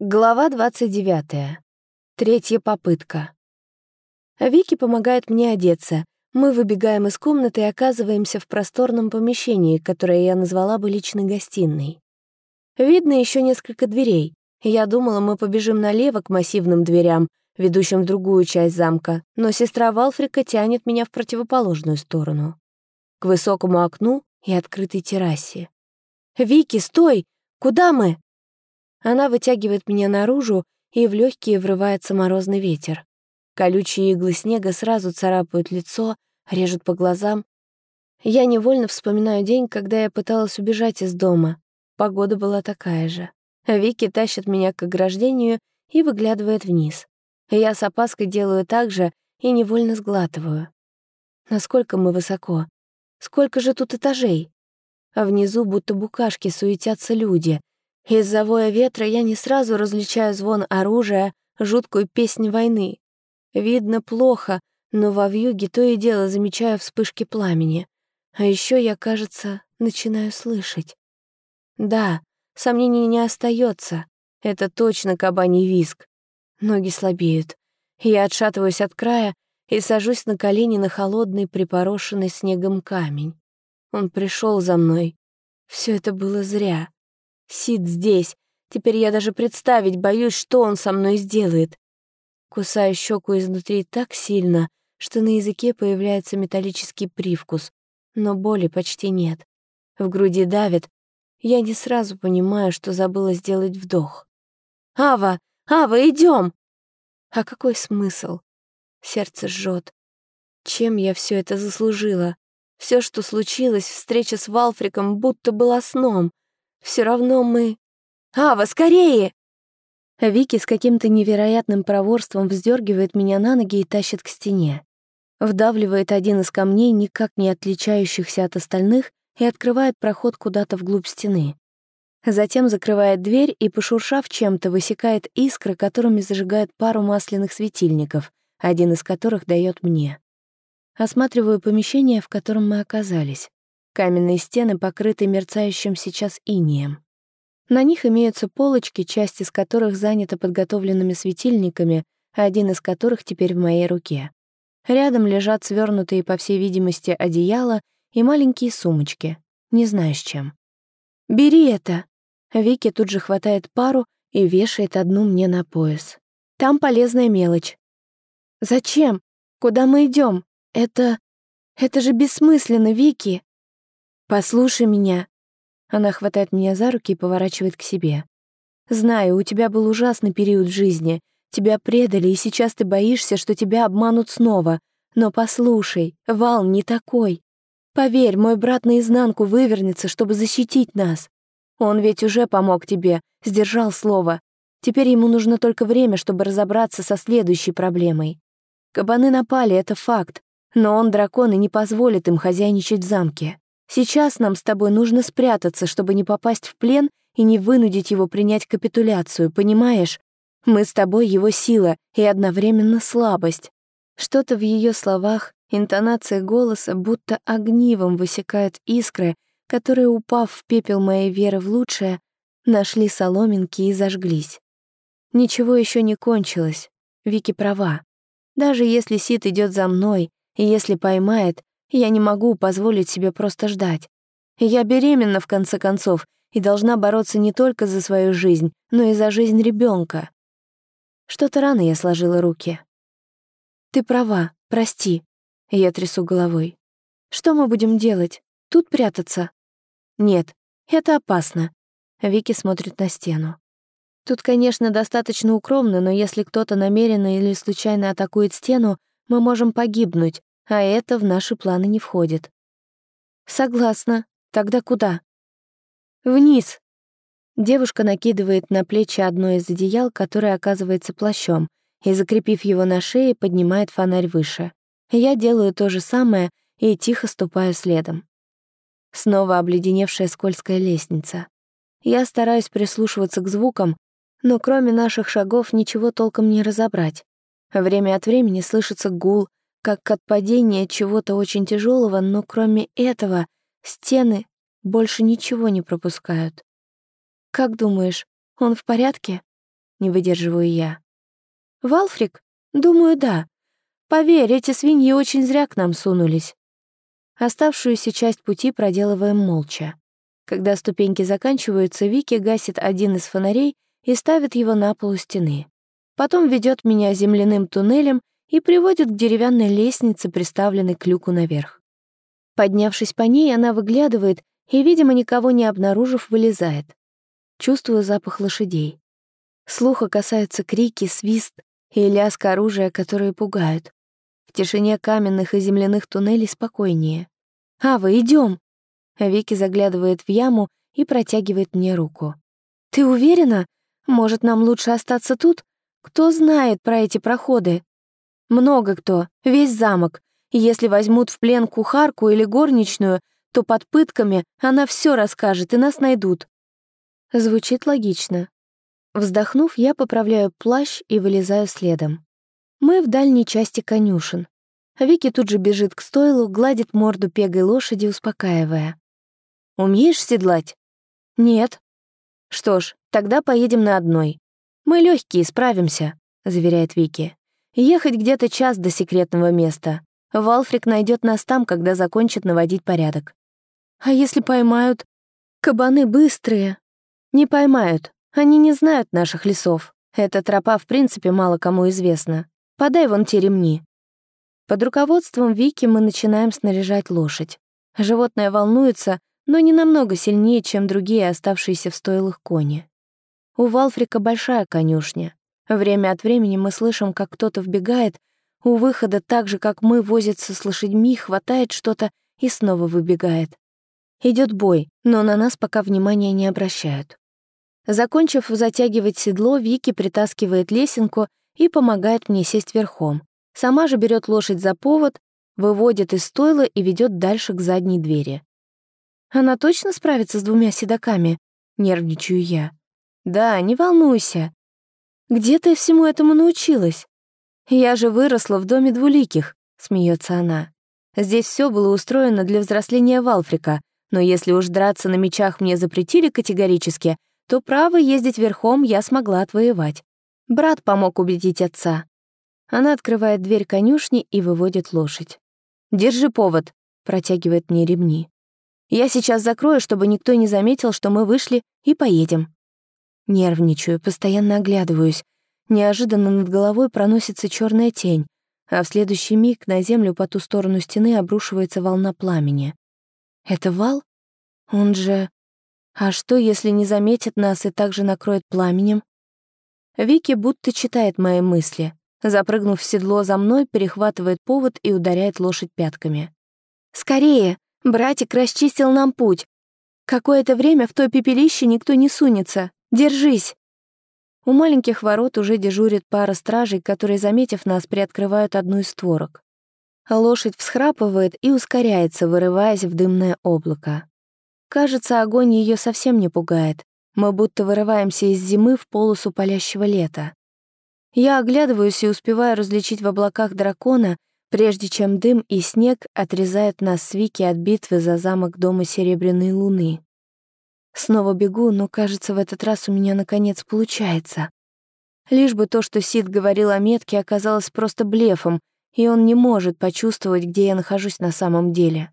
Глава 29. Третья попытка. Вики помогает мне одеться. Мы выбегаем из комнаты и оказываемся в просторном помещении, которое я назвала бы личной гостиной. Видно еще несколько дверей. Я думала, мы побежим налево к массивным дверям, ведущим в другую часть замка, но сестра Валфрика тянет меня в противоположную сторону, к высокому окну и открытой террасе. «Вики, стой! Куда мы?» Она вытягивает меня наружу, и в легкие врывается морозный ветер. Колючие иглы снега сразу царапают лицо, режут по глазам. Я невольно вспоминаю день, когда я пыталась убежать из дома. Погода была такая же. Вики тащит меня к ограждению и выглядывает вниз. Я с опаской делаю так же и невольно сглатываю. Насколько мы высоко? Сколько же тут этажей? А внизу будто букашки суетятся люди. Из-за воя ветра я не сразу различаю звон оружия, жуткую песнь войны. Видно плохо, но во вьюге то и дело замечаю вспышки пламени. А еще я, кажется, начинаю слышать. Да, сомнений не остается. Это точно кабаний визг. Ноги слабеют. Я отшатываюсь от края и сажусь на колени на холодный, припорошенный снегом камень. Он пришел за мной. Все это было зря. Сид здесь. Теперь я даже представить боюсь, что он со мной сделает. Кусаю щеку изнутри так сильно, что на языке появляется металлический привкус, но боли почти нет. В груди давит. Я не сразу понимаю, что забыла сделать вдох. «Ава! Ава, идем!» А какой смысл? Сердце жжет. Чем я все это заслужила? Все, что случилось, встреча с Валфриком, будто была сном. Все равно мы... «Ава, скорее!» Вики с каким-то невероятным проворством вздергивает меня на ноги и тащит к стене. Вдавливает один из камней, никак не отличающихся от остальных, и открывает проход куда-то вглубь стены. Затем закрывает дверь и, пошуршав чем-то, высекает искры, которыми зажигает пару масляных светильников, один из которых дает мне. Осматриваю помещение, в котором мы оказались. Каменные стены покрыты мерцающим сейчас инеем. На них имеются полочки, часть из которых занята подготовленными светильниками, один из которых теперь в моей руке. Рядом лежат свернутые, по всей видимости, одеяла и маленькие сумочки. Не знаю, с чем. «Бери это!» Вики тут же хватает пару и вешает одну мне на пояс. «Там полезная мелочь». «Зачем? Куда мы идем? Это же бессмысленно, Вики!» «Послушай меня». Она хватает меня за руки и поворачивает к себе. «Знаю, у тебя был ужасный период в жизни. Тебя предали, и сейчас ты боишься, что тебя обманут снова. Но послушай, Вал не такой. Поверь, мой брат наизнанку вывернется, чтобы защитить нас. Он ведь уже помог тебе, сдержал слово. Теперь ему нужно только время, чтобы разобраться со следующей проблемой. Кабаны напали, это факт, но он дракон и не позволит им хозяйничать в замке. Сейчас нам с тобой нужно спрятаться, чтобы не попасть в плен и не вынудить его принять капитуляцию, понимаешь? Мы с тобой его сила и одновременно слабость». Что-то в ее словах, интонация голоса будто огнивом высекают искры, которые, упав в пепел моей веры в лучшее, нашли соломинки и зажглись. Ничего еще не кончилось. Вики права. Даже если Сид идет за мной, и если поймает, я не могу позволить себе просто ждать. Я беременна, в конце концов, и должна бороться не только за свою жизнь, но и за жизнь ребенка. Что-то рано я сложила руки. «Ты права, прости», — я трясу головой. «Что мы будем делать? Тут прятаться?» «Нет, это опасно», — Вики смотрит на стену. «Тут, конечно, достаточно укромно, но если кто-то намеренно или случайно атакует стену, мы можем погибнуть, а это в наши планы не входит». «Согласна. Тогда куда?» «Вниз». Девушка накидывает на плечи одно из одеял, которое оказывается плащом, и, закрепив его на шее, поднимает фонарь выше. Я делаю то же самое и тихо ступаю следом. Снова обледеневшая скользкая лестница. Я стараюсь прислушиваться к звукам, но кроме наших шагов ничего толком не разобрать. Время от времени слышится гул, как от падения чего-то очень тяжелого, но кроме этого стены больше ничего не пропускают. «Как думаешь, он в порядке?» не выдерживаю я. Валфрик? Думаю, да. Поверь, эти свиньи очень зря к нам сунулись. Оставшуюся часть пути проделываем молча. Когда ступеньки заканчиваются, Вики гасит один из фонарей и ставит его на пол у стены. Потом ведет меня земляным туннелем и приводит к деревянной лестнице, приставленной к люку наверх. Поднявшись по ней, она выглядывает и, видимо, никого не обнаружив, вылезает. Чувствую запах лошадей. Слуха касаются крики, свист и лязг оружия, которые пугают. В тишине каменных и земляных туннелей спокойнее. «Ава, идем!» Вики заглядывает в яму и протягивает мне руку. «Ты уверена? Может, нам лучше остаться тут? Кто знает про эти проходы?» «Много кто, весь замок. Если возьмут в плен кухарку или горничную, то под пытками она все расскажет, и нас найдут». Звучит логично. Вздохнув, я поправляю плащ и вылезаю следом. Мы в дальней части конюшен. Вики тут же бежит к стойлу, гладит морду пегой лошади, успокаивая. «Умеешь седлать?» «Нет». «Что ж, тогда поедем на одной. Мы легкие, справимся», — заверяет Вики. «Ехать где-то час до секретного места. Валфрик найдет нас там, когда закончит наводить порядок». «А если поймают? Кабаны быстрые». «Не поймают. Они не знают наших лесов. Эта тропа, в принципе, мало кому известна. Подай вон те ремни». Под руководством Вики мы начинаем снаряжать лошадь. Животное волнуется, но не намного сильнее, чем другие оставшиеся в стойлах кони. У Валфрика большая конюшня. Время от времени мы слышим, как кто-то вбегает, у выхода так же, как мы, возится с лошадьми, хватает что-то и снова выбегает. Идет бой, но на нас пока внимания не обращают. Закончив затягивать седло, Вики притаскивает лесенку и помогает мне сесть верхом. Сама же берет лошадь за повод, выводит из стойла и ведет дальше к задней двери. «Она точно справится с 2 седоками?» — нервничаю я. «Да, не волнуйся. Где ты всему этому научилась?» «Я же выросла в доме двуликих», — смеется она. «Здесь все было устроено для взросления Валфрика, но если уж драться на мечах мне запретили категорически, то право ездить верхом я смогла отвоевать. Брат помог убедить отца». Она открывает дверь конюшни и выводит лошадь. «Держи повод», — протягивает мне ремни. «Я сейчас закрою, чтобы никто не заметил, что мы вышли, и поедем». Нервничаю, постоянно оглядываюсь. Неожиданно над головой проносится черная тень, а в следующий миг на землю по ту сторону стены обрушивается волна пламени. Это Вал? Он же... А что, если не заметит нас и также накроет пламенем? Вики будто читает мои мысли. Запрыгнув в седло за мной, перехватывает повод и ударяет лошадь пятками. «Скорее! Братик расчистил нам путь! Какое-то время в то пепелище никто не сунется! Держись!» У маленьких ворот уже дежурит пара стражей, которые, заметив нас, приоткрывают одну из створок. Лошадь всхрапывает и ускоряется, вырываясь в дымное облако. Кажется, огонь ее совсем не пугает. Мы будто вырываемся из зимы в полосу палящего лета. Я оглядываюсь и успеваю различить в облаках дракона, прежде чем дым и снег отрезают нас с Вики от битвы за замок дома Серебряной Луны. Снова бегу, но, кажется, в этот раз у меня наконец получается. Лишь бы то, что Сид говорил о метке, оказалось просто блефом, и он не может почувствовать, где я нахожусь на самом деле.